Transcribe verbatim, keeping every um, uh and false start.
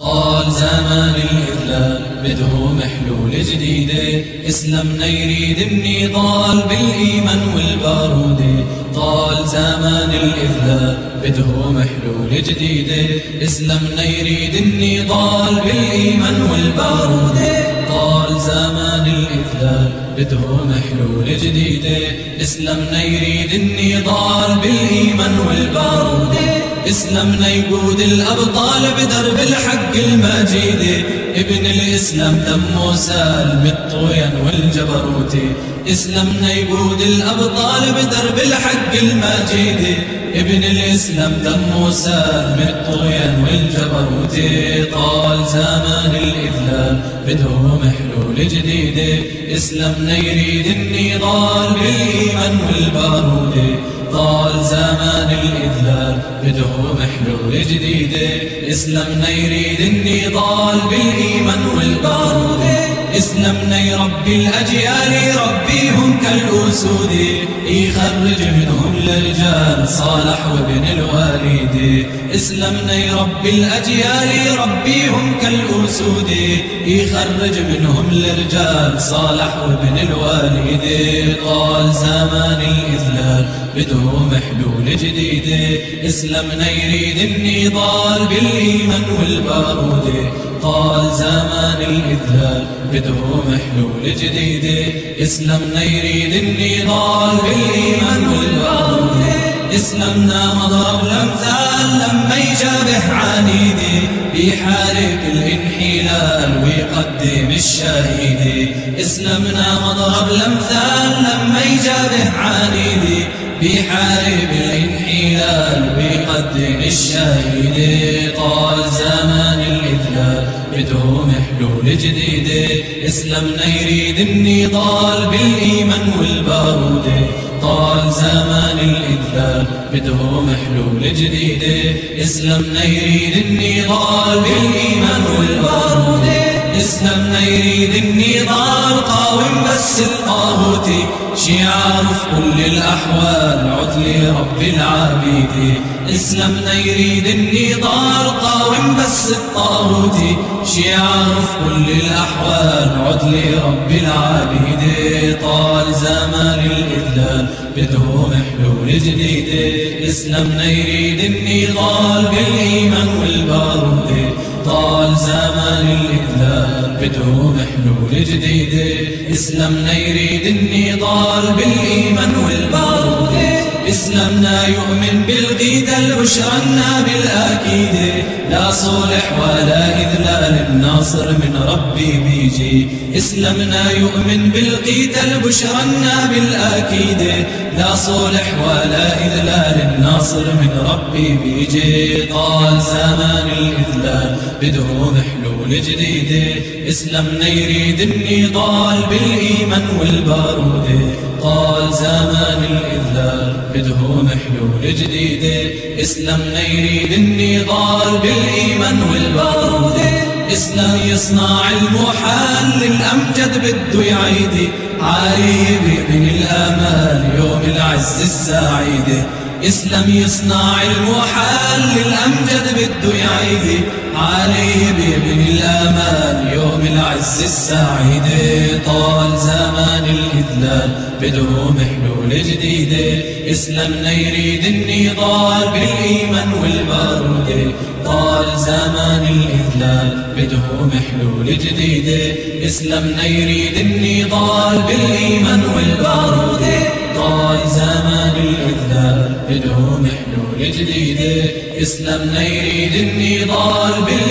طال زمان الإذلال بده محلول جديدة، إسلامنا يريد النضال بالإيمان والبارودة. طال زمان الإذلال بده محلول جديدة، إسلامنا يريد النضال بالإيمان والبارودة. طال زمان الإذلال بده محلول جديدة، إسلامنا يريد النضال بالإيمان والبارودة. إسلامنا يقود الأبطال بدرب الحق المجيد، ابن الإسلام دمه سال بالطغيان والجبروت. إسلامنا يقود الأبطال بدرب الحق المجيد، ابن الإسلام دمه سال بالطغيان والجبروت. طال زمان الإذلال بده محلول جديدة، إسلامنا يريد النضال بالإيمان والبارود. طال زمان الإذلال بده محلول جديدة، إسلامنا يريد النضال بالإيمان والبارود. إسلامنا يربي الأجيال يربيهم كالأسود، يخرج منهم الرجال صالح وابن الوالد. إسلامنا يربي الأجيال يربيهم كالأسود، يخرج منهم الرجال صالح وابن الوالد. طال زمان الإذلال بده محلول جديدة، إسلامنا يريد النضال بالإيمان والبارود. طال زمان الإذلال بده محلول جديدة، إسلامنا يريد النضال بالإيمان والبارود. إسلامنا مضرب الأمثال لما يجابه عنيدي، بيحارب الانحلال ويقدم الشهيد. إسلامنا مضرب الأمثال لما يجابه عنيدي، بيحارب الانحلال ويقدم الشهيد. طال زمان الإذلال بده محلول جديدة، إسلامنا يريد النضال بالإيمان والبارود. طال زمان الإذلال بده محلول جديدة، إسلامنا يريد النضال بالإيمان والبارود. إسلامنا يريد النضال قاوم بس الطاغوت، شعار في كل الأحوال عدل رب العبيد. إسلامنا يريد النضال قاوم بس الطاغوت، شعار في كل الأحوال عدل رب العبيد. طال زمان الإذلال بده محلول جديدة، إسلامنا يريد النضال بالإيمان والبارود. طال زمان الإذلال بده محلول جديدة، إسلامنا يريد النضال بالإيمان والبارود. إسلامنا يؤمن بالقتال بشرنا بالأكيد، لا صلح ولا إذلال الناصر من ربي بيجي. إسلامنا يؤمن بالقتال بشرنا بالأكيد، لا صلح ولا إذلال الناصر من ربي بيجي. طال زمان الإذلال بده محلول جديدة، إسلامنا يريد النضال بالإيمان والبارود. طال زمان الإذلال بده محلول جديدة، إسلامنا يريد النضال بالإيمان والبارود. إسلام يصنع المحال للأمجد بده يعيد، عالي بابن الآمال يوم العز السعيد. إسلام يصنع المحال للأمجد بده يعيد، علي بابن الآمال يوم العز السعيد. طال زمان الإذلال بده محلول جديدة، إسلامنا يريد النضال بالإيمان والبارود. طال زمان الإذلال بده محلول جديدة، إسلامنا يريد النضال بالإيمان والبارود. طال زمان الإذلال بده محلول جديدة، إسلامنا يريد النضال بالإيمان